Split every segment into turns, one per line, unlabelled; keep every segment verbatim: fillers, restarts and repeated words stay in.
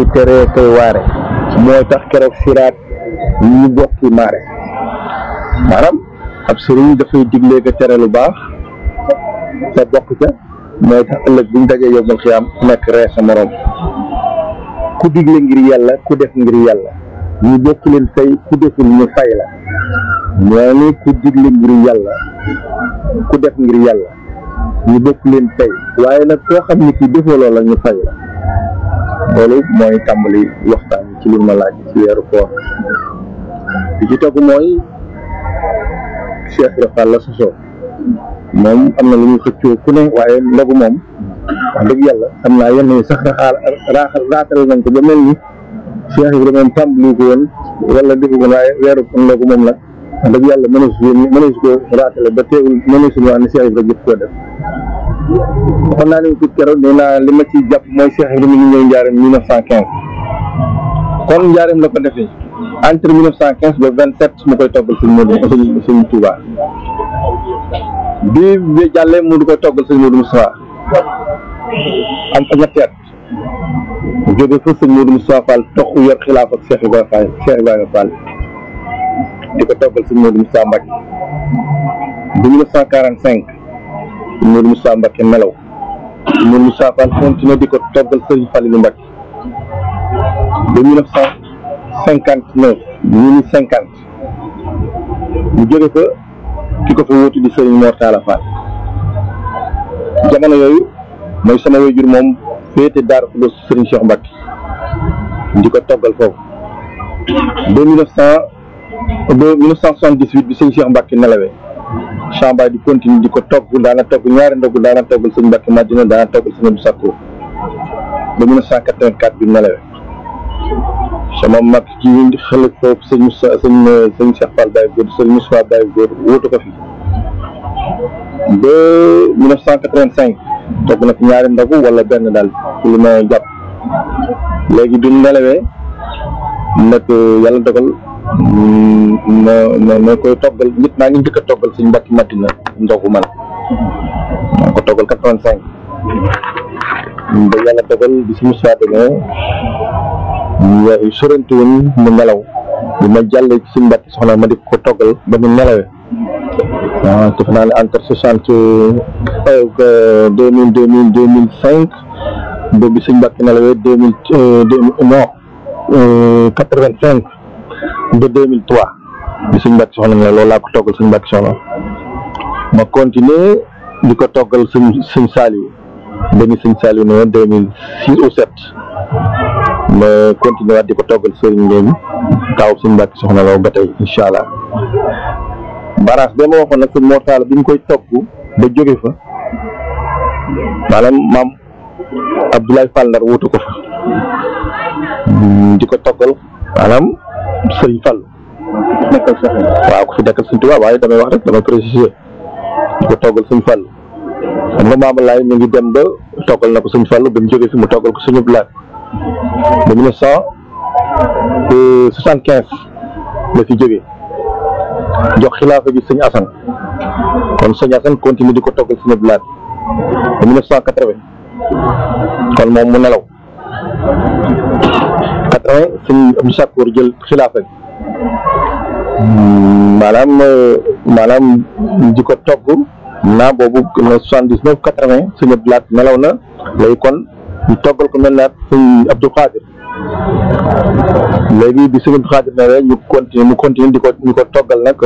kuy tere koy waare mooy tax keroog siraat ñu bokki maare maanaam ab sëriñ dafay digle ko tere lu baax te bokk ca mooy tax ëllëg buñ dajee yóbbal xiyaam nekk ree sa morom ku digle ngir yàlla ku def ngir yàlla ñu bokk leen fay ku deful ñu fay la ñoo ni ku digle ngir yàlla ku def ngir yàlla ñu bokk leen fay waaye nag koo xam ne ki defoo loola ñu fay la loolu mooy tàmbali waxtaan ci li ma laaj ci weeru koor bi ci tegu mooy Cheikh Ibra Fall la sosoo moom am na lu ñuy xëccoo ku ne waaye ndogu moom wax dëgg yàlla xam naa yenn yi sax raxaal raaxal raatal nañ ko ba mel ni Cheikh Ibra moom tàmbali ko woon wala defu ko waaye weeru ndogu moom la wax dëgg yàlla mëneesu mëneesu ko raatale ba teewul mëneesu wax ne Cheikh Ibra jëpp koo def xam naa leen tuuti keroog nee naa li ma ci jàpp mooy Cheikh Ibra mi ngi ñëw njaareem mille neuf cent quinze kon njaareem la ko defee entre mille neuf cent quinze ba vingt sept mu koy toggal sëñ Modou sëñ sëñ Touba bi bi jàllee mu di koy toggal sëñ Modou Moustapha am fa ñetti at jóge fa sëñ Modou Moustapha Fall toxu yor xilaaf ak Cheikh Ibrahima Fall Cheikh Ibrahima Fall di ko toggal sëñ Modou Moustapha Mbacke bi mille neuf cent quarante cinq sëñ Modou Moustapha Mbacke nelaw sëñ Modou Moustapha Fall continué di ko toggal sëñ Falilou Mbacke ba mille neuf cent cinquante neuf mille cinquante mu jóge fa ki ko fa wóotu di sëriñ Mor Talla Fall jamono yooyu mooy sama waajur moom féete Daaru Xudoos sëriñ Cheikh Mbacke di ko toggal foofu ba mille neuf cent ba mille neuf cent soixante-dix-huit bi sëriñ Cheikh Mbacke nelawee Chamba di continue di ko togg daana togg ñaari ndogu daana toggal sëriñ Mbacke Madina daana toggal sëriñ Abdou Sakkour ba mille neuf cent quatre-vingt-quatre bi nelawee sama mag ci xale foofu sëñ Moussa sëñ sëñ Cheikh Fall Baye Góor sëñ Moussa Baye Góor wóotu ko fi ba mille neuf cent quatre-vingt-cinq togg na fi ñaari ndogu wala benn daal ci li ma jàpp léegi bi nelawee nag yàlla dogal ma ma ma koy toggal nit naa ngi njëkk a toggal sëñ Mbacke Madina ndogu man maa ko toggal quatre-vingt-cinq ba yàlla dogal bi si Moussa demee ñu sorante woon mu nelaw bi ma jàllee ci suñu Mbacke soxna ma di ko toggal ba mu nelawee waaw defe naa ne entre soixante deux mille deux mille deux mille cinq ba bi suñu Mbacke nelawee deux mille deux non quatre vingt cinq ba deux mille trois bi suñu Mbacke soxna ne loolu laa ko toggal suñu Mbacke soxna ma continuer di ko toggal suñ suñ Saliou ba ni suñ Saliou ne deux mille six ou sept ma continué waat di ko toggal sëriñ Ngéem taw suñu Mbacke soxna la ba tey incha allah baraas ba ma waxoon nag suñ Mor Talla bi ñu koy togg ba jóge fa maanaam maam Abdoulaye Fall Ndar wutu ko fa di ko toggal maanaam sëriñ Fall nekkal sax waaw ku fi nekkal suñ tubaab waaye damay wax rek damay préciser di ko toggal suñ Fall xam nga maama laay ñu ngi dem ba toggal na ko suñ Fall ba mu jóge fi mu toggal ko suñu blaat ba mille neuf cent soixante-quinze la fi jógee jox xilaafa bi sëñ Assane kon sëñ Assane continue di ko toggal suñu blaat ba mille neuf cent quatre-vingt kon moom mu nelaw quatre-vingt sëñ Abdou Sakkour jël xilaafa bi maanaam maanaam di ko togg naa boobu soixante-dix-neuf quatre-vingt sëñ blaat nelaw na léegi kon ñu toggal ko mel naat sëñ Abdou Khadir léegi bi sëñ Abdou Khadir ne rek ñu continuer mu continuer di ko ñu ko toggal nag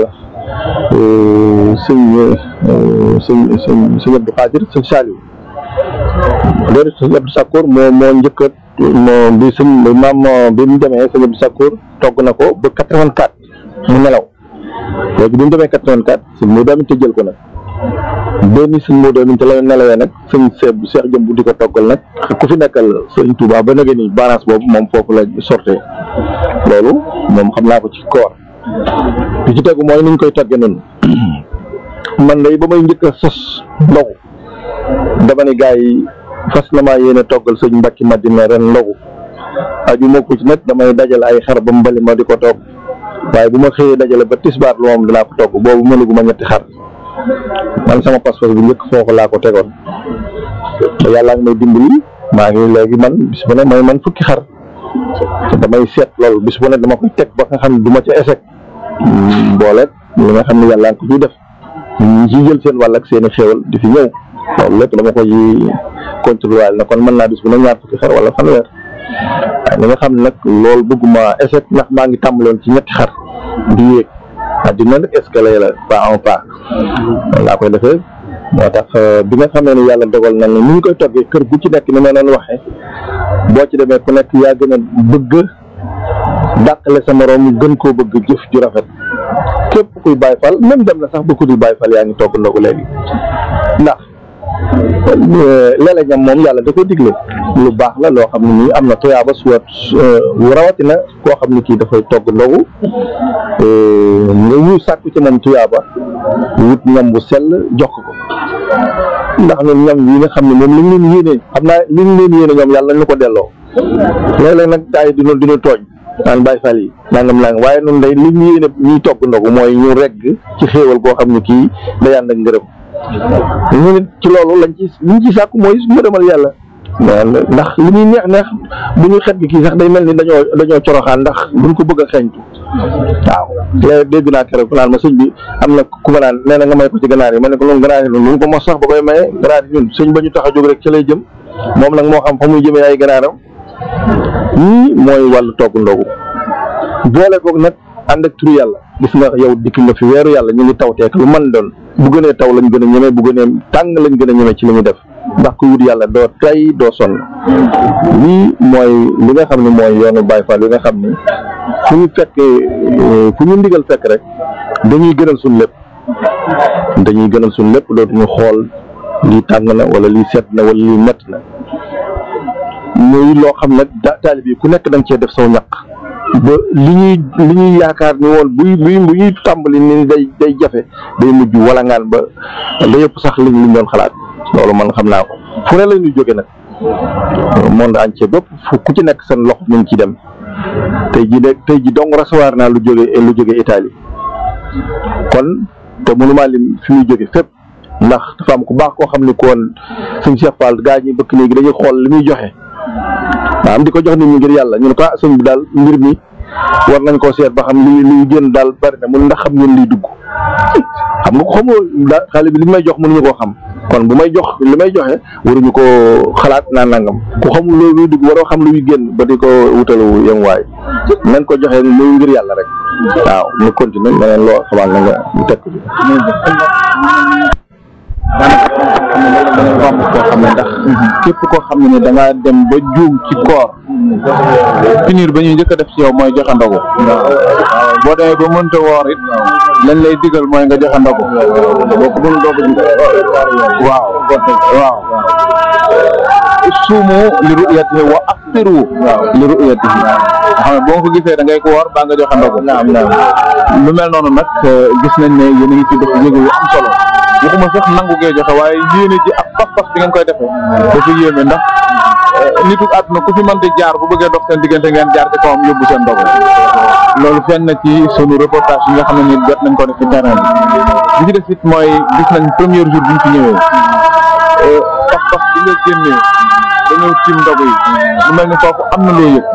sëñ sëñ sëñ sëñ Abdou Khadir sëñ Saliou loolu sëñ Abdou Sakkour moo moo njëkk a moo bi sëñ maam bi mu demee sëñ Abdou Sakkour togg na ko ba quatre-vingt-quatre mu nelaw léegi bi mu demee quatre-vingt-quatre sëñ moo doomi te jël ko nag benn suñ moo doon te la nelawee nag suñ seeb Cheikh Jëmb di ko toggal nag ku fi nekkal sëñ Touba ba nag ni balance boobu moom foofu la sortee loolu moom xam naa ko ci koor bi ci tegu mooy ni ñu koy toggee noonu man day ba may njëkk a sos ndogu dama ne gars yi fas na maa yéene toggal sëñ Mbacke Madina ren ndogu aju ma ko ci nag damay dajale ay xar ba mbali ma di ko togg waaye bu ma xëyee dajale ba tisbaar lu moom dinaa ko togg boobu mënugu ma ñetti xar man sama passeport bu njëkk foofu laa ko tegoon te yàlla ngi may dimbali maa ngi léegi man bis bu ne mooy man fukki xar damay seet loolu bis bu ne dama koy teg ba nga xam ne du ma ca échec boole li nga xam ne yàlla ko ciy def ñi ciy jël seen wàll ak seen i xéewal di fi ñëw loolu lépp dama ko ci contrôler na kon mën naa bis bu ne ñaar fukki xar wala fanweer waaye li nga xam ne nag loolu bëgguma échec ndax maa ngi tàmbaloon ci ñetti xar di yéeg àddina nag escalier la pas en pas laa koy defee moo tax bi nga xamee ne yàlla dogal na ne ni ñu koy toggee kër gu ci nekk ni ma doon waxee boo ci demee ku nekk yaa gën a bëgg dàqale sa morom gën koo bëgg jëf ju rafet képp kuy Baay Faal même dem na sax ba ku di Baay Faal yaa ngi togg ndogu léegi ndax léeg-léeg ñam moom yàlla da ko digle lu baax la loo xam ne nii am na tuyaaba suwat rawatina koo xam ne kii dafay togg ndogu nga ñu sàkku ci moom tuyaaba wut ñam bu sell jox ko ndax ñun ñam yi nga xam ne moom li ñu leen yéene xam naa li ñu leen yéene ñoom yàlla nañu ko delloo léeg-léeg nag daay dina dina tooñ naan Baay Faal yi nangam nangam waaye noonu day li ñu yéene ñuy togg ndogu mooy ñu regg ci xéewal koo xam ne kii day ànd ak ngërëm ñu nit ci loolu lañ ci liñ ci sàkku mooy ngërëmal yàlla ndax li ñuy neex neex bu ñu xet gi kii sax day mel ni dañoo dañoo coroxaan ndax buñ ko bëgg a xeeñtu waaw léegi dégg naa keroog naan ma sëñ bi am na ku ma naan nee na nga may ko ci ganaar yi ma ne ko loolu ganaar yi noonu lu ko mos sax ba koy maye ganaar yi ñun sëñ ba ñu tax a jóg rek ca lay jëm moom nag moo xam fa muy jëmee ay ganaaram ñii mooy wàllu togg ndogu boole koog nag ànd ak turu yàlla gis nga yow dikk nga fi weeru yàlla ñu ngi tawteek lu man doon bu gënee taw lañ gën a ñeme bu gënee tàng lañ gën a ñeme ci li ñu def ndax ku wut yàlla doo tay doo sonn lii mooy li nga xam ne mooy yoonu Baay Faal li nga xam ne fu ñu fekk fu ñu ndigal fekk rek dañuy gënal suñ lépp dañuy gënal suñ lépp dootuñu xool lii tàng na wala lii sedd na wala lii mett na muy loo xam ne taalib yi ku nekk da nga cee def saw ñaq ba li ñuy li ñuy yaakaar ni woon buy buy bu ñuy tàmbali ni day day jafe day mujj wala ngaan ba da yëpp sax liñ liñ doon xalaat loolu man xam naa ko fu ne la ñuy jóge nag monde entier bépp fu ku ci nekk seen loxo ñu ngi ci dem tey ji de tey ji dong recevoir naa lu jóge lu jóge Italie kon te mënumaa lim fi muy jóge fépp ndax dafa am ku baax koo xam ni ko woon suñ Cheikh Fall gaa ñi bëkk léegi dañuy xool li muy joxe am di ko jox nit ñi ngir yàlla ñu ne ko ah sëñ bi daal mbir mi war nañ koo seet ba xam li liy génn daal bari na mun ndax xam ngeen liy dugg xam nga ko xamoo daal xale bi li may jox mënuñu koo xam kon bu may jox li may joxe waruñu ko xalaat naan nangam ku xamul loolu luy dugg waroo xam luy génn ba di ko wutalu yem waay nañ ko joxe muy ngir yàlla rek waaw ñu continuer leneen loo xamal na nga ñu teg ko daanaka koo xam ne ndax képp koo xam ne da ngaa dem ba juum ci koor finir ba ñuy njëkk a def ci yow mooy joxe ndogu boo demee ba mënta woor it lañ lay digal mooy nga joxe ndogu boo ko mënul doog waaw waaw suumu li ru'yatihi wa aftiru li ru'yatihi xam ne boo ko gisee da ngay ko woor baa nga joxe ndogu lu mel noonu nag gis nañ ne yéen a ngi ci def jéego yu am solo waxuma sax nangu gee joxe waaye yéene ji ak pas-pas bi ngeen koy defee dafa yéeme ndax nitu àdduna ku fi mën di jaar bu bëggee dox seen diggante ngeen jaar ci kawam yóbbu seen ndogu loolu feeñ na ci sunu reportage yi nga xam ne ni jot nañ ko def ci terrain bi bi ci des it mooy gis nañ premier jour bi ñu fi ñëwee pas-pas bi nga génnee dañoo tiim ndogu yi lu mel ni foofu am na loo yëg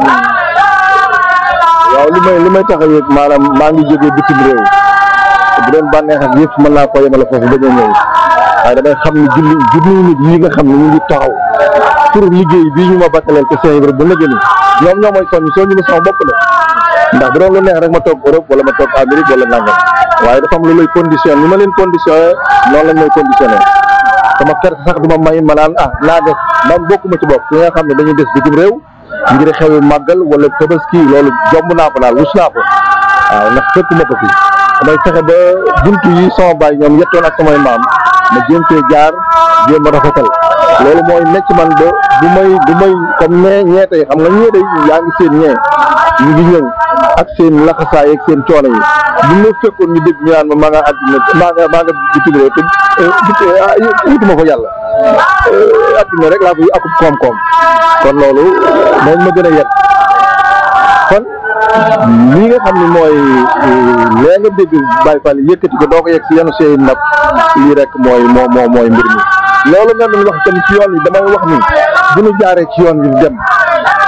waaw li may li may tax a yëg maanaam maa ngi jógee bitim réew bu doon bànneex ak yëpp mën naa ko yemale foofu bañ a ñëw waaye damay xam ne julli junniy nit yi nga xam ne ñu ngi taxaw pour liggéey bii ñu ma bakkaleel te seen Ibra ba nëgë ni ñoom ñoo may soññ soo ñu ma sama bopp de ndax bu doon lu neex rek ma toog Europe wala ma toog Amérique wala nangam waaye dafa am lu lay condition ni ma leen conditionné noonu lañ may conditionné sama kër sax du ma may ma naan ah naa def man bokkuma ci bopp ki nga xam ne dañuy des bitim réew ngir xewi màggal wala tabaski loolu jomb naa ko daal rus naa ko waaw ndax fekkuma ko fi damay fexe ba buntu yi sama baay ñoom yettoon ak samay maam ma jéem cee jaar jéem a rafetal loolu mooy necc man ba bu may bu may comme ñee ñee tey xam nga ñee day yaa ngi seen ñee ñu ngi ñëw ak seen laxasaay ak seen coono yi bu ñu fekkoon ñu dégg ñu naan ma maa nga àddina maa nga maa nga bitim réew te wutuma ko yàlla àddina rek laa ko akub koom-koom kon loolu dañ ma gën a yet kon lii nga xam ne mooy lee nga dégg Baay Faal yëkkati ko doo ko yegg si yenn sey nag lii rek mooy moo moo mooy mbir mi. loolu nga doon wax tamit ci yoon wi damay wax ni bu ñu jaaree ci yoon wi dem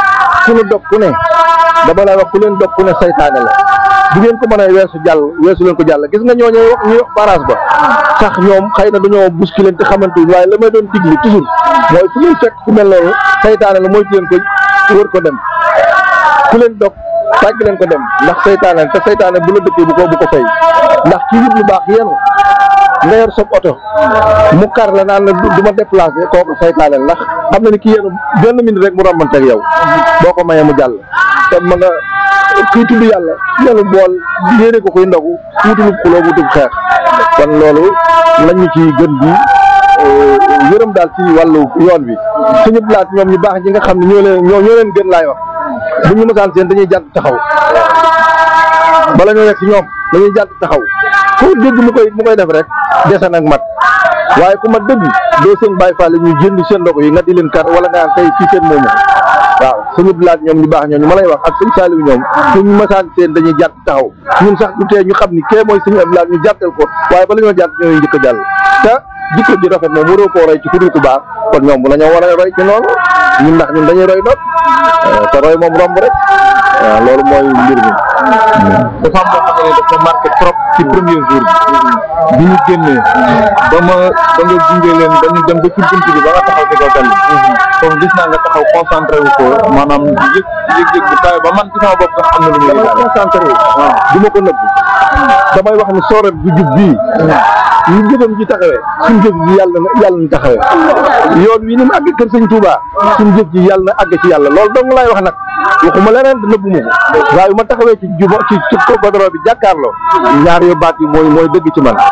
ku nu dog ku ne dama lay wax ku leen dog ku ne saytaane la du ngeen ko mën a weesu jàll weesu leen ko jàll gis nga ñooñu wax ñuy wax barrage ba sax ñoom xëy na dañoo bousculer te xamante wuñ waaye la may doon digli toujours mooy fu leen fekk ku mel noonu saytaane la mooy leen ko wër ko dem ku leen dog tàgg leen ko dem ndax saytaane te saytaane bu la dëkkee bu ko bu ko fay ndax kii wut lu baax yéen nga yor sob oto mu kar la naan la du ma déplacé kooku saytaane ndax xam na ni kii yéen benn minute rek mu romante ak yow boo ko mayee mu jàll te ma nga kii tudd yàlla yàlla bool yéene ko koy ndogu wutulub xuloo wutub xeex kon loolu lañ ñu ci gën bi yërëm daal ci wàllu yoon bi suñu laat ñoom ñu baax ñi nga xam ne ñoo leen ñoo ñoo leen gën laay wax bu ñu mësaan seen dañuy jàdd taxaw bala ñoo nekk si ñoom dañuy jàdd taxaw foo dégg mu koy mu koy def rek dese nag mat waaye ku mat dëgg doo seen bàyyi faale ñu jënd seen ndox yi nga di leen kar wala nga naan tey fii seen moomu waaw suñu laat ñoom ñu baax ñoom ñu ma lay wax ak sëñ Saliou ñoom suñu mësaan seen dañuy jàdd taxaw ñun sax du tee ñu xam ni kee mooy suñu laat ñu jàttal ko waaye bala ñoo jàdd ñooy njëkk a jàll te jikko ji rafet moom waroo koo roy ci ku dul ku baax kon ñoom bu la ñoo war a roy ci noonu ñun ndax ñun dañuy roy doot te roy moom romb rek waaw loolu mooy mbir mi.
dafa am loo xam ne dafa marqué trop ci premier jour bi bi ñu génnee ba ma ba nga jungee leen ba ñu dem ba ci bunt bi ba nga taxaw ci kaw dal kon gis naa nga taxaw concentré wu ko maanaam yëg yëg-yëg bu taw ba man ci sama bopp sax am na lu muy
dama concentré wu du ma ko nëbb damay wax ni soorat bu jub bii ñu jëfam ji taxawee suñu jëf ji yàlla na yàlla na taxawee yoon wi ni mu àgg kër sëñ Touba suñu jëf ji yàlla na àgg ci yàlla loolu dong laay wax nag waxuma leneen te nëbbu ma ko waaye ma taxawee ci juba ci ci kodoro bi jàkkaarloo ñaar yo baat yi mooy mooy dëgg ci man.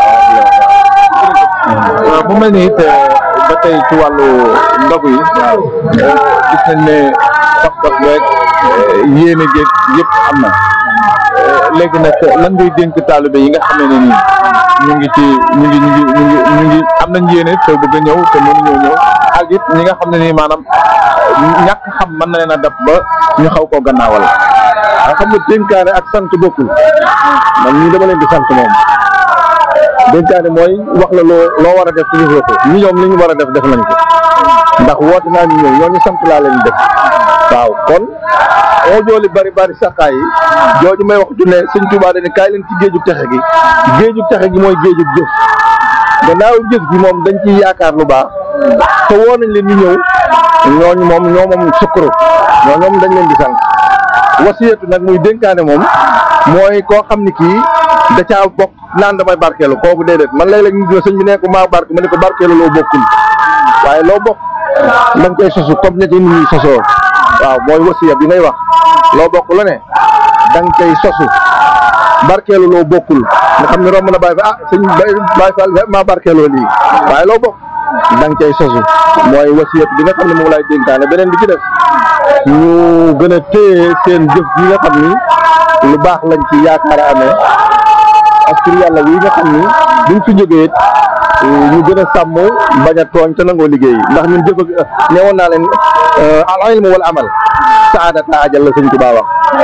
waaw bu mel ni it ba tey ci wàllu ndogu yi gis nañ ne pas-pas beeg yéene géeg yëpp am na léegi nag lan ngay dénk taalibe yi nga xam ne nii ñu ngi ci ñu ngi ñu ngi ñu ngi ñu ngi am nañ yéene te bëgg a ñëw te mënuñoo ñëw ak it ñi nga xam ne nii maanaam ñàkk xam mën na leen a dab ba ñu xaw koo gannaawal.
waaw xam nga dénkaane ak sant bokkul man ñii dama leen di sant moom dénkaane mooy wax la loo loo war a def ci defoo ko ñi ñoom li ñu war a def def nañ ko ndax woote naa ñu ñëw ñoo ñu sant laa leen def waaw kon oo jooli bari bari saqaay yi jooju may wax ne sëñ Tuubaa dañ ne kaay leen ci géejug texe gi géejug texe gi mooy géejug jëf gannaaw jëf gi moom dañ ciy yaakaar lu baax te woo nañ leen ñu ñëw ñooñu moom ñoo moom sukkuru ñoo ñoom dañ leen di sant wasiyatu nag muy dénkaane moom mooy koo xam ni kii da caa bokk naan damay barkeelu kooku déedéet man léeg-léeg ñu ne sëñ bi ne ko maa barke ma ne ko barkeelu loo bokkul waaye loo bokk da nga koy sosu comme ña ci nit ñi sosoo waaw mooy wasiya bi ngay wax loo bokk lu ne da nga koy sosu barkeelu loo bokkul nga xam ne romb na bàyyi fa ah sëñ Baye Fall maa barkeeloo lii waaye loo bokk da nga koy sosu mooy wasiyat bi nga xam ne moom laay dénkaane beneen bi ci def ñu gën a téye seen jëf yi nga xam ni lu baax lañ ci yaakaar a amee ak tur yàlla wi nga xam ni buñ fi jógee ñu gën a sàmm bañ a tooñ te nangoo liggéey ndax ñun jëf ak newoon naa leen al ilmu wal amal saadata ajal la sëñ Tuubaa wax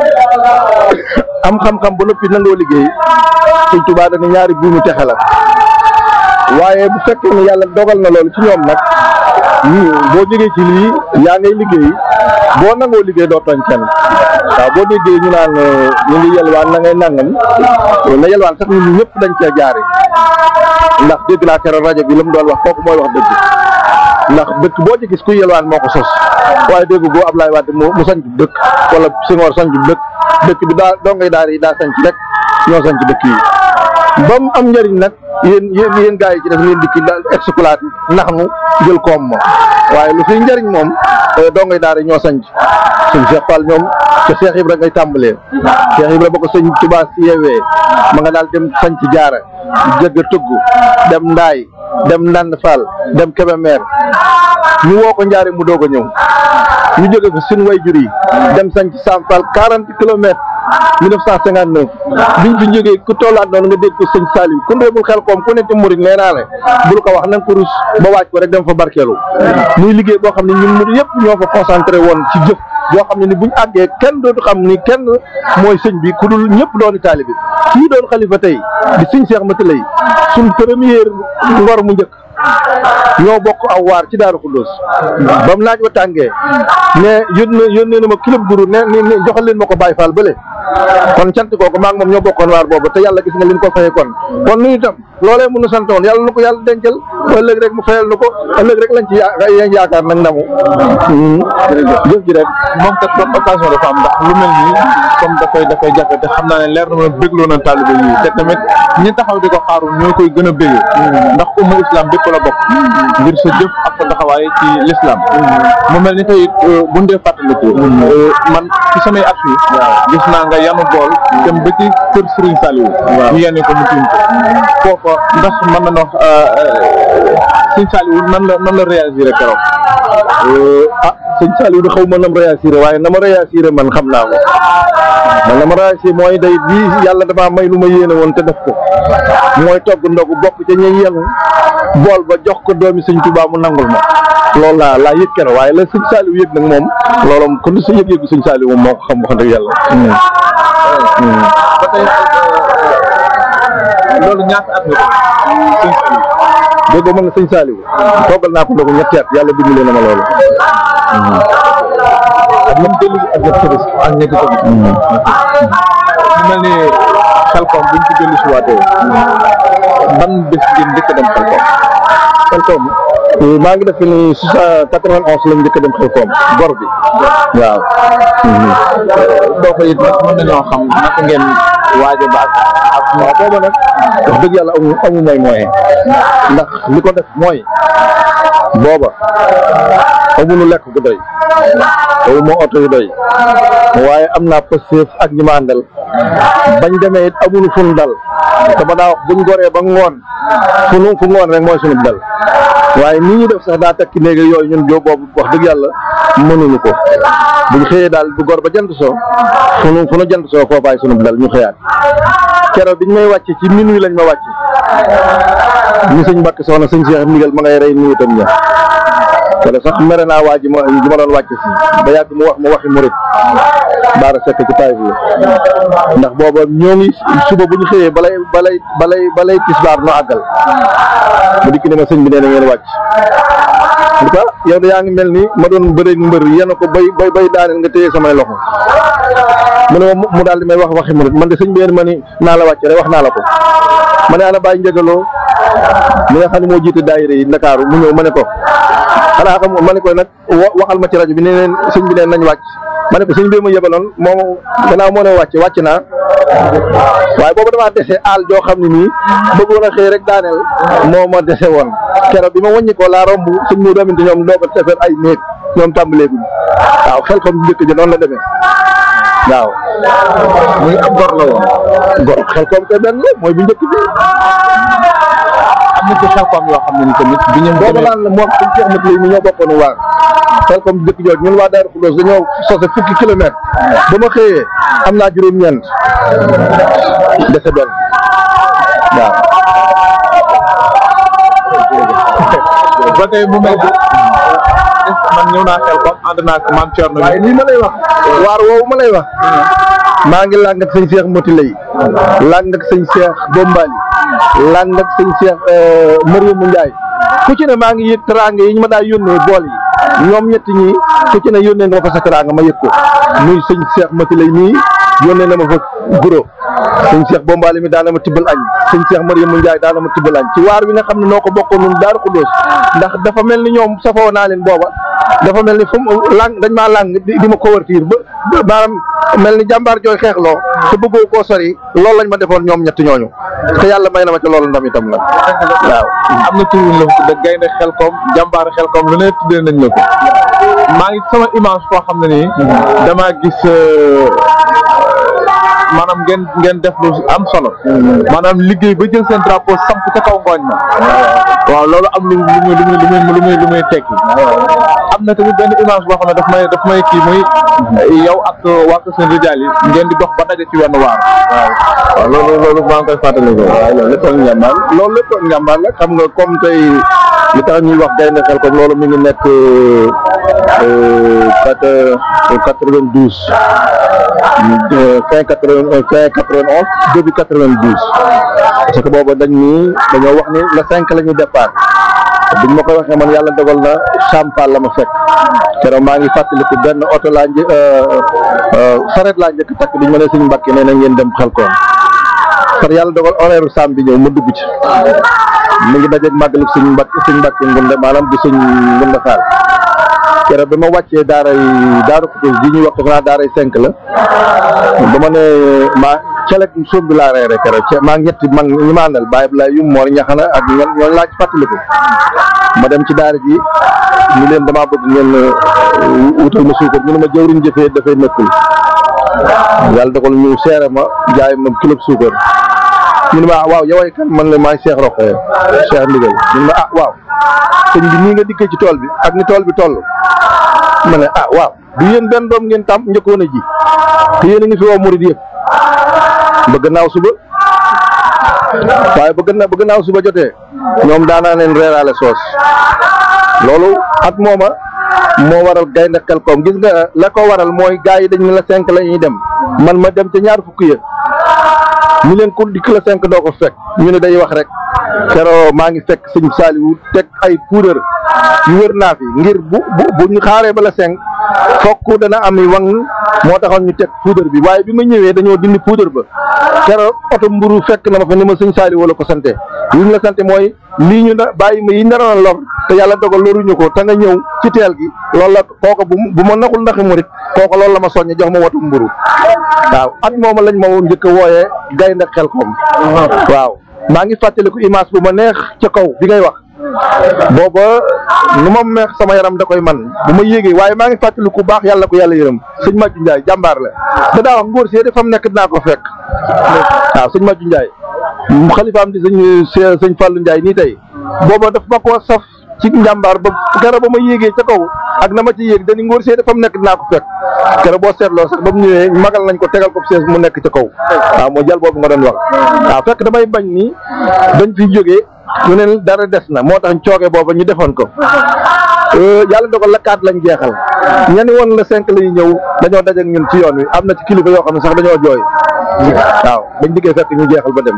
am xam-xam ba noppi nangoo liggéey sëñ Tuubaa dañu ñaari buumu texe la waaye bu fekkee ne yàlla dogal na loolu ci ñoom nag ñu boo jógee ci lii yaa ngay liggéey boo nangoo liggéey doo tooñ kenn waaw boo déggee ñu naan ñu ngi yelwaan na ngay nangam na yelwaan sax ñun ñëpp dañ cee jaare ndax dégg naa keroog rajo bi la mu doon wax kooku mooy wax dëgg ndax dëkk boo ci gis kuy yelwaan moo ko sos waaye dégg boo Ablaye Wade mu mu sanc dëkk wala Senghor sanc dëkk dëkk bi daa doo ngay daal yi daa sanc rek ñoo sanc dëkk yi ba mu am njëriñ nag yéen yéen yéen gars yi ci def ngeen dikki daal exploité nax nu jël koom ma waaye lu fiy njëriñ moom doo ngay daal ñoo sanc suñ Cheikh Fall ñoom te Cheikh Ibra ngay tàmbalee Cheikh Ibra ba ko sëñ Tuubaa si yeewee ma nga daal dem sanc jaara jëgg tugg dem ndaay dem Ndand Fall dem Kébémer ñu woo ko njaare mu doog a ñëw ñu jóge ko suñu way jur yi dem sanc Sam Fall quarante kilomètres mille neuf cent cinquante neuf biñ fi jógee ku tollaat noonu nga dégg ko sëñ Saliou ku ndéemul xel koom ku ne ci murid nee naa ne bul ko wax na nga ko rus ba waaj ko rek dem fa barkeelu muy liggéey boo xam ne ñun murid yëpp ñoo fa concentré woon ci jëf boo xam ne ni buñ àggee kenn dootu xam ni kenn mooy sëñ bi ku dul ñëpp dooni taalibe kii doon xalifa tey di sëñ Cheikh Mati lay suñ première ngor mu njëkk ñoo bokk ko aw waar ci Daaru Xuddoos ba mu naaj wa tàngee ne yónnee yónnee na ma kilo guru ne ni joxal leen ma ko Baye Fall bële kon cant kooku maa ngi moom ñoo bokkoon waar boobu te yàlla gis nga liñ ko fayee kon kon nu itam loolee mënu santoon yàlla na ko yàlla dencal ëllëg rek mu fayal na ko ëllëg rek lañ ci yaakaar nag ndamu jëf ji rek
moom kat ban occasion dafa am ndax lu mel nii comme dafay dafay jafe te xam naa ne leer na ma bégloo na taalibe yi te tamit ñi taxaw di ko xaaru ñoo koy gën a bégee ndax umma islam bépp la bokk ngir sa jëf ak sa taxawaay ci l'islam mu mel ni tey bu ndee fàttaliku man ci samay at yi gis naa nga yanu bool dem ba ci kër Serigne Saliou ñu yenni ko mu tiim ko foofa ndax mën na wax Serigne Saliou nan la nan la réagir keroog
ah Serigne Saliou da xaw ma nam réagir waaye na ma réagir man xam naa ko man na ma réagir mooy day bii yàlla damaa may lu ma yéene woon te def ko mooy togg ndogu bokk ca ñuy yenu bool ba jox ko doomi Sëñ Tuubaa mu nangul ma loolu laa laa yëg keroog waaye la Sëñ Saliou yëg nag moom loolu kon sa yëg-yëgu Sëñ Saliou moom moo ko xam wax dëgg yàlla
ba tey loolu ñaata at nga ko Sëñ Saliou
dégg nga mën na Sëñ Saliou toggal naa ko ndogu ñetti at yàlla dimbalee na ma loolu
ak ñoom dellu ak ñoom tëbës ak ñetti tëbës mu mel ni Xelkom buñ ci dellu si waatee ban bés ngeen njëkk a dem Xelkom
Xelkom maa ngi def ni quatre-vingt-onze lañ njëkk a dem Xelkom gor bi waaw
doo ko it nag mën nañoo xam naka ngeen waaje ba ak ak
waaw booba nag wax dëgg yàlla amu amu may moyen ndax li ko def mooy booba amuñu lekk gu doy amu moo oto yu doy waaye am naa pësteef ak ñi ma àndal bañ demee it amuñu fu nu dal te ba daa wax buñ goree ba ngoon fu nu fu ngoon rek mooy sunu dal waaye nii ñu def sax daa tekki néegi yooyu ñun joo boobu wax dëgg yàlla mënuñu ko buñ xëyee daal bu gor ba jant soo fu nu fu nu jant soo foofaay sunu dal ñu xëyaat keroog biñ may wàcc ci minuit lañ ma wàcc ñu sëñ Mbàkke soxna sëñ Cheikh ndigal ma ngay rey nuyu tam ña wala sax mere naa waa ji ma ji ma doon wàcc si ba yàgg mu wax ma waxi murit baara sekk ci taay bi ndax booba ñoo ngi suba bu ñu xëyee balay balay balay balay tisbaar no àggal mu dikk ne ma sëñ bi nee na ngeen wàcc en tout cas yow de yaa ngi mel ni ma doon bëreeg mbër yenn ko bay bay bay daaneel nga téye samay loxo mu ne mu daal di may wax waxi murit man de sëñ bi yéen ma ni naa la wàcce rek wax naa la ko ma ne ana bàyyi njëgaloo mi nga xam ne moo jiite daayira yi Ndakaaru mu ñëw ma ne ko xanaa xam ma ne ko nag waxal ma ci rajo bi ne leen sëñ bi neen nañ wàcc ma ne ko sëñ bi ma yebaloon moom gannaaw moo ne wàcc wàcc naa waaye boobu damaa dese aal joo xam ne nii bëggoon a xëy rek daaneel moo ma dese woon keroog bi ma wàññi ko laa romb sëñ mu dominte ñoom doo ko defar ay néeg ñoom tàmbaleeguñ waaw Xelkom njëkk ji noonu la demee waaw
muy ab gor la woon
gor Xelkom te benn la mooy bu njëkk bi
am na ci Xelkom yoo xam ne ni tamit bi ñu
boobu naan la moom suñ Cheikh Mat lay mi ñoo bokkoon waar Xelkom dëkk jooju ñun waa Daaru Xuddoos dañoo sose fukki kilomètre ba ma xëyee am naa juróom-ñeent dese benn waaw
ba tey mu mel man ñëw naa Xelkom ànd naa ak maam Thierno
waaye lii ma lay wax waar woowu ma lay wax maa ngi làng ak sëñ Cheikh Mati lay làng ak sëñ Cheikh Bombali làng ak sëñ Cheikh Mariamu Ndiaye ku ci ne maa ngi yëg teraanga yi ñu ma daa yónnee bool yi ñoom ñetti ñi ku ci ne yónnee nga ma fa sa teraanga ma yëg ko muy sëñ Cheikh Mati lay nii yónnee na ma fa guro sëñ Cheikh Bombali mi daana ma tibbal añ sëñ Cheikh Mariamu Ndiaye daana ma tibbal añ ci waar wi nga xam ne noo ko bokkoon nun Daaru Xuddoos ndax dafa mel ni ñoom safoo naa leen booba dafa mel ni fu mu lang dañ maa lang di ma couverture ba maanaam mel ni jàmbaar jooy xeexloo te bëggoo koo sori loolu lañ ma defoon ñoom ñett ñooñu te yàlla may na ma ci loolu ndam itam nag waaw
am na tur la tudde gaynde Xelkom jàmbaar Xelkom lu ne tuddee nañ la ko maa ngi sama image foo xam ne nii damaa gis maanaam ngeen ngeen def lu am solo maanaam liggéey ba jël seen drapeau samp ca kaw ngooñ ma waaw loolu am lu lu muy lu muy lu muy lu muy lu muy tekki am na tamit benn image boo xam ne daf may daf may kii muy yow ak waa Kër Sëñ Rijaal yi ngeen di dox ba daje ci wenn waar
waaw loolu loolu maa ngi koy fàttali ko waaw loolu lépp ak njàmbaar loolu lépp ak njàmbaar la xam nga comme tey li tax ñuy wax gaynde Xelkom loolu mi ngi nekk quatre quatre-vingt-douze fin quatre-vingt fin quatre-vingt-onze début quatre-vingt-douze parce que boobu dañ ni dañoo wax ni le cinq la ñuy départ biñ ma koy waxee man yàlla dogal na Sampal la ma fekk keroog maa ngi fàttaliku benn oto laa një saret laa njëkk takk biñ ma ne Sëñ Mbàkke nee na ngeen dem Xelkom par yàlla dogal horaire Sam bi ñëw ma dugg ci mu ngi dajeeg màggalu Sëñ Mbàkke Sëñ Mbàkke Ngunda maanaam du Sëñ Ngunda Fall keroog ba ma wàccee daaray daaru Xudoos ji ñuy wax naa daaray cinq la ba ma ne maa caleg sóob bi laa reere keroog ce maa ñetti man ñi ma àndal bàyyi bi laa yum moor ñaxana ak ñen ñooñu laa ci fàttaliku ma dem ci daara ji ñu leen damaa bëgg ngeen wutal ma suukar ñu ne ma jëwriñ jëfee dafay nekkul yàlla dogal ñu seere ma jaay ma kilo suukar ñu ne ma waaw yoway kan man la maay Cheikh Roqe Cheikh Ndigal ñu ne ma ah waaw sëñ bi nii nga dikkee ci tool bi ak ni tool bi toll ma ne ah waaw du yéen benn doom ngeen tam njëkkoon a ji te yéen a ngi fi woo murid yëpp bëgg naaw suba waaye bëgg na bëgg naaw suba jotee ñoom daanaa leen reeraale soos loolu at mooma moo waral gaynde Xelkom gis nga la ko waral mooy gars yi dañ ne la cinq la ñuy dem man ma dem ca ñaar fukki ya ñu leen ku dikk la cinq doo ko fekk ñu ne day wax rek keroo maa ngi fekk Sëñ Saaliwu teg ay puudar yu wër naa fi ngir bu bu bu ñu xaaree ba la cinq fokk dana am yi wang moo taxoon ñu teg puudar bi waaye bi ma ñëwee dañoo dindi puudar ba keroo oto mburu fekk na ma fa ni ma Sëñ Saaliwu la ko sante li ñu la sante mooy lii ñu na bàyyi ma yi naroon lor te yàlla dogal loruñu ko te nga ñëw ci teel gi loolu la kooko bu bu ma naxul ndaxi murit kooko loolu la ma soññe jox ma watu mburu waaw at mooma lañ ma woon njëkk a wooyee gaynde Xelkom waaw maa ngi fàttaliku image bu ma neex ca kaw bi ngay wax booba nu ma meex sama yaram da koy man bu ma yéegee waaye maa ngi fàttaliku bu baax yàlla ko yàlla yërëm sëñ Maju Njaay jàmbaar la da daa wax ngóor see de fa mu nekk dinaa ko fekk waaw sëñ Maju Njaay xalifaam di sëñ sëñ Fàllu Njaay nii tey booba daf ma ko saf ci njàmbaar ba keroog ba ma yéegee ca kaw ak na ma ci yéeg dañu ngóor see de fa mu nekk dinaa ko fekk keroog boo seetloo sax ba mu ñëwee magal nañ ko tegal ko sees mu nekk ca kaw waaw mooy jal boobu nga doon wax waaw fekk damay bañ ni dañ fi jógee ñu ne dara des na moo tax cooge booba ñu defoon ko yàlla dogal la kaat lañ jeexal ñani woon la cinq la ñu ñëw dañoo dajeek ñun ci yoon wi am na ci kilifa yoo xam ne sax dañoo jooy waaw bañ diggee fekk ñu jeexal ba dem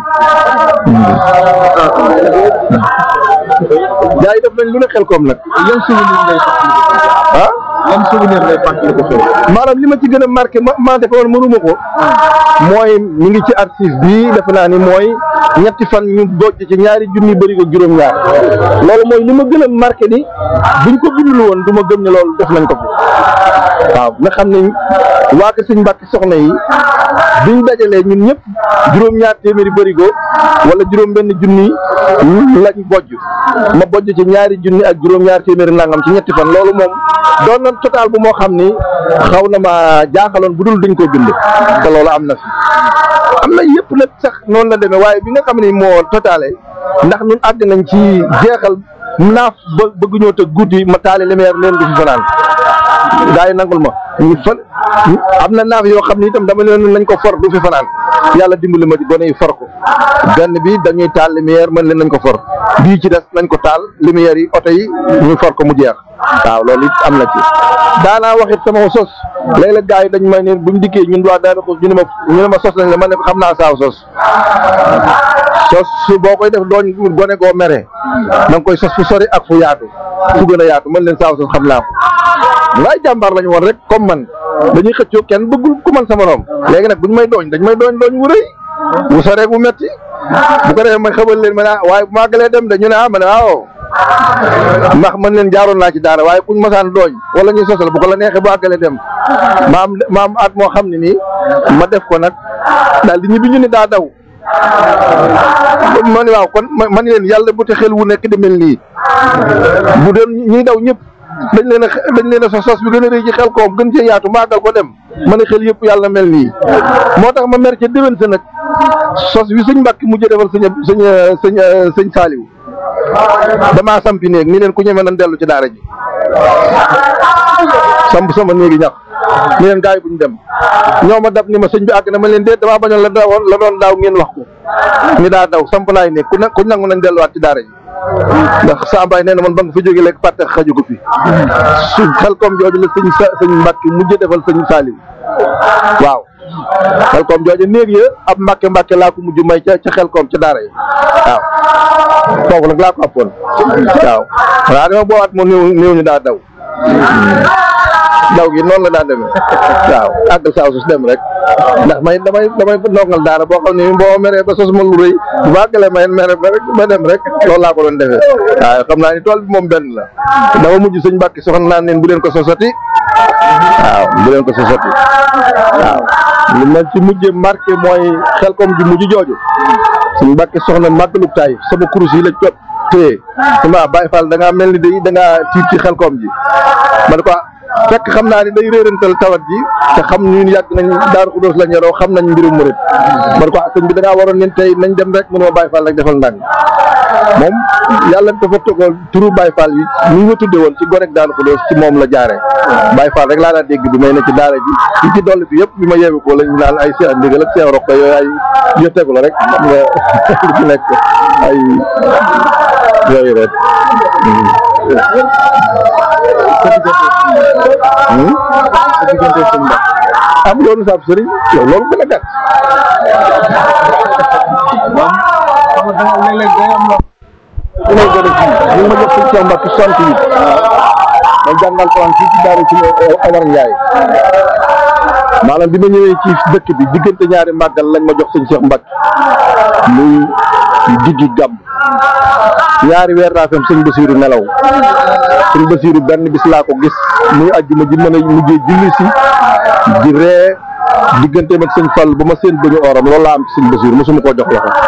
gaa yi def nañ lu ne Xelkom nag yan souvenir ngay ah yan souvenir ngay fàttali ko xew maanaam li ma ci gën a marqué ma maa defoon mënuma ko mooy ñu ngi ci archive bi defe naa ni mooy ñetti fan ñu bojj ci ñaari junni bëri ko juróom-ñaar loolu mooy li ma gën a marqué ni buñ ko bindul woon du ma gëm ne loolu def nañ ko fi waaw nga xam ne waa ko Sëñ Mbàkke soxna yi biñ dajalee ñun ñëpp juróom-ñaar téeméeri bërigo wala juróom benn junni lañ bojj ma bojj ci ñaari junni ak juróom-ñaar téeméeri nangam ci ñetti fan loolu moom doon na total bu moo xam ni xaw na ma jaaxaloon bu dul duñ ko bind te loolu am na fi am na yëpp nag sax noonu la demee waaye bi nga xam ni moo totale ndax ñun àgg nañ ci jeexal naaf ba bëgg ñoo tëg guddi ma taali lumière leen du fi fanaan gaa yi nangul ma ñu fan am na naaf yoo xam ni itam dama leen nañ ko for du fi fanaan yàlla dimbali ma di gone yi for ko benn bi dañuy taal lumière mën leen nañ ko for bii ci des nañ ko taal lumière yi oto yi ñu for ko mu jeex waaw loolu it am na ci daanaa wax it sama sos léeg-léeg gaa yi dañ may ne buñ dikkee ñun waa daana ko ñu ne ma ñu ne ma sos nañ la ma ne xam naa saaw sos sos su boo koy def dooñ gone goo mere da nga koy sos fu sori ak fu yaatu fu gën a yaatu mën leen saaw sos xam naa ko waaye jàmbaar lañu woon rek comme man dañuy xëccoo kenn bëggul ku man sama morom léegi nag buñ may dooñ dañ may dooñ dooñ wu rëy wu soree bu metti bu ko defee ma xamal leen ma ne waaye bu màggalee dem de ñu ne ah ma ne waaw ndax man leen jaaroon naa ci daara waaye kuñ masaan dooñ wala ñuy sosal bu ko la neexee bu àggalee dem maam maam at moo xam ne nii ma def ko nag daal di ñibbi ñu ni daa daw ma ne waaw kon ma ni leen yàlla bu te xel wu nekk di mel nii bu doon ñuy daw ñëpp dañ leen a dañ leen a sos sos bi gën a rëy ci Xelkom gën cee yaatu màggal ko dem ma ne xel yëpp yàlla mel nii moo tax ma mer ca déwén sa nag sos wi sëñ Mbàkke mujj defal sëñ sëñ sëñ sëñ Saaliw damaa sampi néeg ni leen ku ñeme nañ dellu ci daara ji samp sama néegi ñax ni leen gaa yi buñ dem ñoo ma dab ni ma sëñ bi àgg na ma leen déet damaa bañoon la daawoon la doon daaw ngeen wax ko ni daa daw samp laay néeg ku ne ku nangu nañ delluwaat ci daara ji ndax saa mbaay nee na man ba nga fa jógee léegi pàtte xaju ko fi su Xelkom jooju la sëñ sa sëñ Mbàkke mujj defal sëñ Saaliw waaw Xelkom jooju néeg ya ab Mbàkke Mbàkke laa ko mujj may ca ca Xelkom ca daara yi waaw foofu nag laa ko appoon waaw waaw dama boowaat mu néew néew ñu daa daw daw gi noonu la daa demee waaw àggal saa sus dem rek ndax may damay damay ndongal daara boo xam ne boo meree ba sos ma lu rëy bu ma àggalee may mere ba rek ba dem rek loolu laa ko doon defee waaw xam naa ni tool bi moom benn la dama mujj sëñ Mbàkke soxna naan leen bu leen ko sosati waaw bu leen ko sosati waaw li ma ci mujjee marqué mooy Xelkom ji mujj jooju sëñ Mbàkke soxna màggalu Taayif sama kurus yi la jot téye sama Baay Faal da ngaa mel ni day da ngaa tiit ci Xelkom ji man ko fekk xam naa ni day réerantal tawat ji te xam ñun yàgg nañ Daaru Xudoos lañ yaroo xam nañ mbirum murit man ko sëñ bi da ngaa waroon nin tey nañ dem rek mu ne ma Baay Faal rek defal ndànk moom yàlla dafa togal turu Baay Faal yi ni ñu tudde woon ci gorek Daaru Xudoos ci moom la jaaree Baay Faal rek laa daa dégg bi may ne ci daara ji yi ci dolli bi yëpp bi ma yeewu ko lañu naan ay Seex Ndigal ak Seex Roqo yooyu ay yo tegu la rek xam nga li ci nekk ay yooyu rek am loolu saab sëriñ yow loolu gën a gàtt dinañ ko def fii ñu ma jox sëñ Cheikh Mbacke soixante-huit ma jàngal ko fii ci daara ci Omar Ndiaye maanaam bi ma ñëwee ci dëkk bi diggante ñaari màggal lañ ma jox sëñ Cheikh Mbacke muy diggi gàmm ñaari weer laa fem sëñ Basiiru nelaw sëñ Basiiru benn bis laa ko gis muy àjjuma ji mën a mujjee julli si di ree digganteem ak sëñ Fall ba ma seen bëñu oram loolu laa am ci sëñ Basiiru mosuma koo jox loxo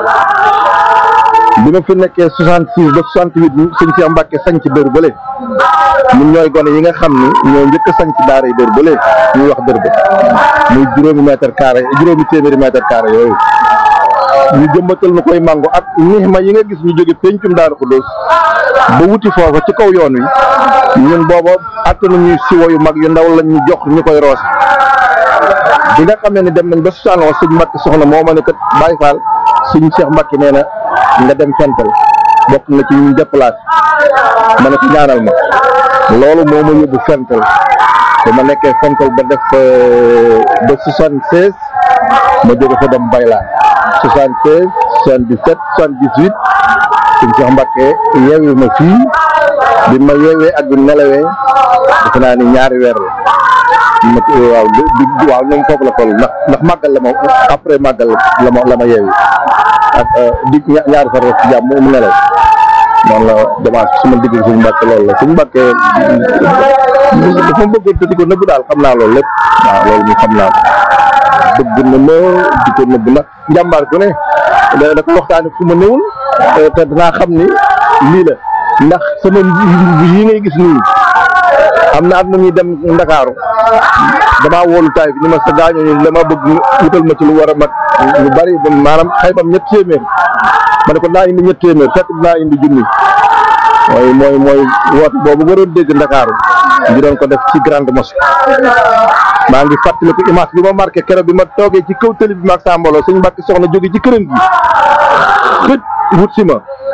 bi ma fi nekkee soixante six ba soixante huit sëñ Cheikh Mbacke sañ ci dër bële ñun ñooy gone yi nga xam ni ñoo njëkk a sañ ci daara yi dër bële ñuy wax dër ba muy juróomi mètre carré juróomi téeméeri mètre carré yooyu ñu jëmbatal na koy mango ak nixma yi nga gis ñu jóge pencum Daaru Xudoos ba wuti foofa ci kaw yoon wi ñun booba attanu ñuy siwo yu mag yu ndaw lañ ñu jox ñu koy roose bi nga xamee ne dem nañ ba soixante onze sëñ Mbacke soxna moo ma ne kat Baye Fall sëñ Cheikh Mbacke nee na nga dem fental bokk na ci ñu déplacé ma ne ko ñaanal ma loolu moo ma yóbbu fental ba ma nekkee fental ba def ba soixante seize ma jóge fa dem Bayla soixante seize soixante dix sept soixante dix huit sëñ Cheikh Mbacke yeewi ma fii bi ma yeewee ak bi nelawee defe naa ni ñaari weer la ma waaw di waaw ñoom foofu la toll ndax ndax màggal la ma après màggal la ma la ma yeewi ak di ñaari fan rek ci jàmm mu nelaw noonu la démarche su ma digg sëñ Mbacke loolu la sëñ Mbacke dafa ma bëggoon te di ko nëbb daal xam naa loolu lépp waaw loolu ñu xam naa ko bëgg na ma di ko nëbb ndax njàmbaar ku ne da ko waxtaane fu ma néewul te dinaa xam ni lii la ndax sama yi ngay gis nii am na at na ñuy dem Ndakaaru damaa wóolu Taayif ni ma sa gaañoo ñu dama bëgg wutal ma ci lu war a mat lu bari maanaam xaybam ñett téeméer ma ne ko naa indi ñett téeméer fekk dinaa indi junni mooy mooy mooy woote boobu nga doon dégg Ndakaaru ñu doon ko def ci grande mosquée maa ngi fàttaliku image bi ma marqué keroog bi ma toogee ci kaw télé bi maag saa mbooloo sëñ Mbacke soxna jóge ci këram gi xëj wut si ma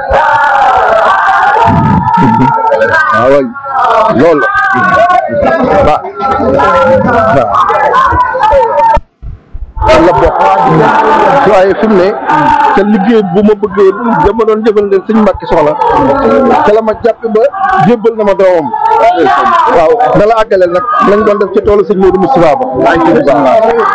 waaw waay loolu la waaw la bokk waaye fi mu ne te liggéey bu ma bëggee dama doon jëfal leen sëñ Mbacke soxla te la ma jàpp ba jébbal na ma doomam waaw da la àggaleel nag lañ doon def ci toolu sëñ Modou Moustapha ba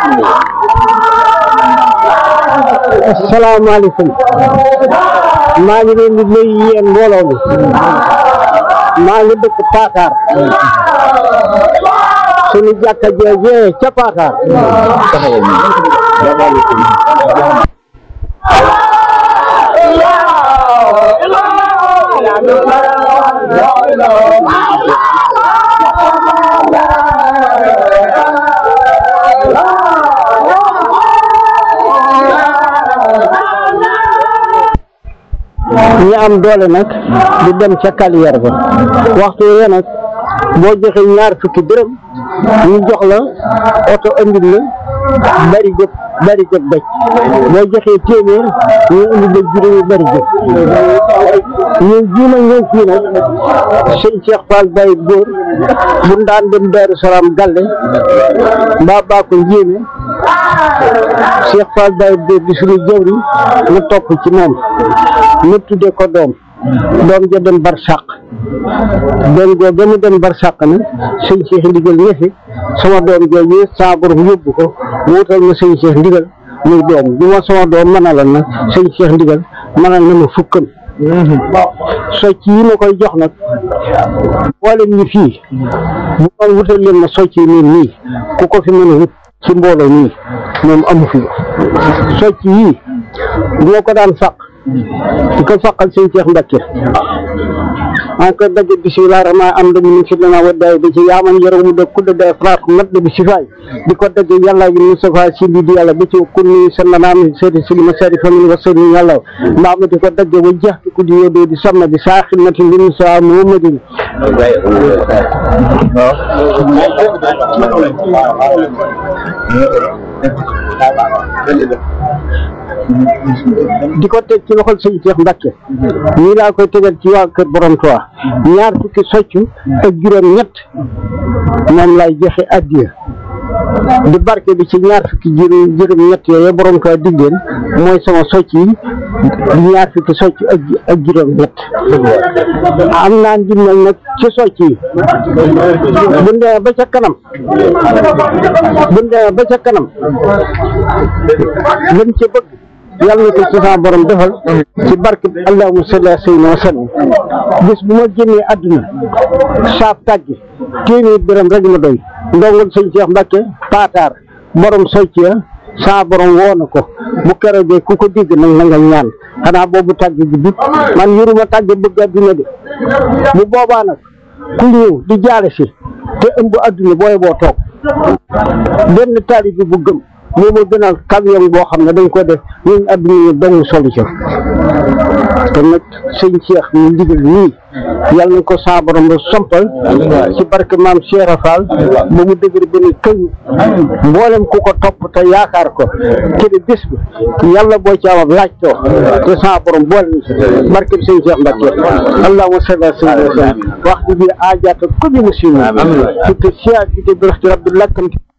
asalaamaaleykum maa ngi leen di nuyu yéen mbooloo mi maa ngi dëkk Paakaar suñu jàkka jeejee ca Paakaar ñi am doole nag di dem ca carrière ba waxtu wee nag boo joxe ñaar fukki dërëm ñu jox la oto andil la bari jëp bari jëp daj boo joxee téeméer ñu indi la juróomi bari jëp ñun jiima ñëw fii nag sëñ Cheikh Fall Baye góor bu daan dem Daaru Salaam Galle mbaa baa ko njéeme Cheikh Fall Baye di suñu jëwri nga topp ci moom mu tudde ko doom doom ja dem barsàq doom joo ba mu dem barsàq na sëñ Cheikh ndigal ne fi sama doom jooju saa borom yóbbu ko wutal ma sëñ Cheikh ndigal muy doom bi ma sama doom mënalal nag sëñ Cheikh ndigal mënal na ma fukkam socc yi ma koy jox nag boole ñi fii bu ma wutal leen ma socc yi nii nii ku ko fi mën a wut ci mbooloo nii moom amu fi socc yii ñoo ko daan faq di ko faqal sëñ Cheikh Mbacke an ko dagge bisimilah rahmaan am dami min fitna wa daay ba ci yaaman yaraw mu de kudde day fraat mat de bi sifaay di ko dagge yàlla gi Moustapha si bi di yàlla ba ci kunni sallanaam seedi silima seedi famin wa sëriñ yàlla mbaa ma di ko dagge wa jaxtu ku di yóodoo di sàmm di saa xilmatin li Moussa Muhammadin di ko teg ci loxol sëñ Cheikh Mbacke nii laa koy tegal ci waa kër borom Tuubaa ñaar fukki soccu ak juróom ñett moom lay joxe addiya di barke bi ci ñaar fukki juróom juróom ñett yooyu borom Tuubaa diggéen mooy sama socc yi di ñaar fukki socc ak ak juróom ñett am naa ndimbal nag ci socc yi bu ndee ba ca kanam bu ndee ba ca kanam lën ca bëgg yàlla na ko ci sa borom defal ci barke bi allahumma salli ala sayyidina wa sallam bis bu ma génnee àdduna saaf tàggi téeméer dërëm rek ma doy ndongal sëñ Cheikh Mbacke paataar borom socc ya sa borom woo na ko bu keroogee ku ko dégg nag na nga ñaan xanaa boobu tàgg bi dut man yoruma tàgg bëgg àdduna de bu boobaa nag ku ñëw di jaale si te ëmb àdduna booy boo toog benn taalibe bu gëm moo ma gënal camion boo xam ne dañ ko def ñun adduna yi dong solu ca kon nag sëñ Cheikh ñu ndigal nii yàlla na ko saa borom ba sompal ci barke maam Cheikh Fall ba mu dëgër benn këñ mboolem ku ko topp te yaakaar ko te de bés bi yàlla boo ci am laaj too te saa borom boole na si barke bi sëñ Cheikh Mbacke allahumma salli ala sayyidina wa sallam waxtu bi aajaata kulli muslimin te siyaat bi te bi rabbi lakkamti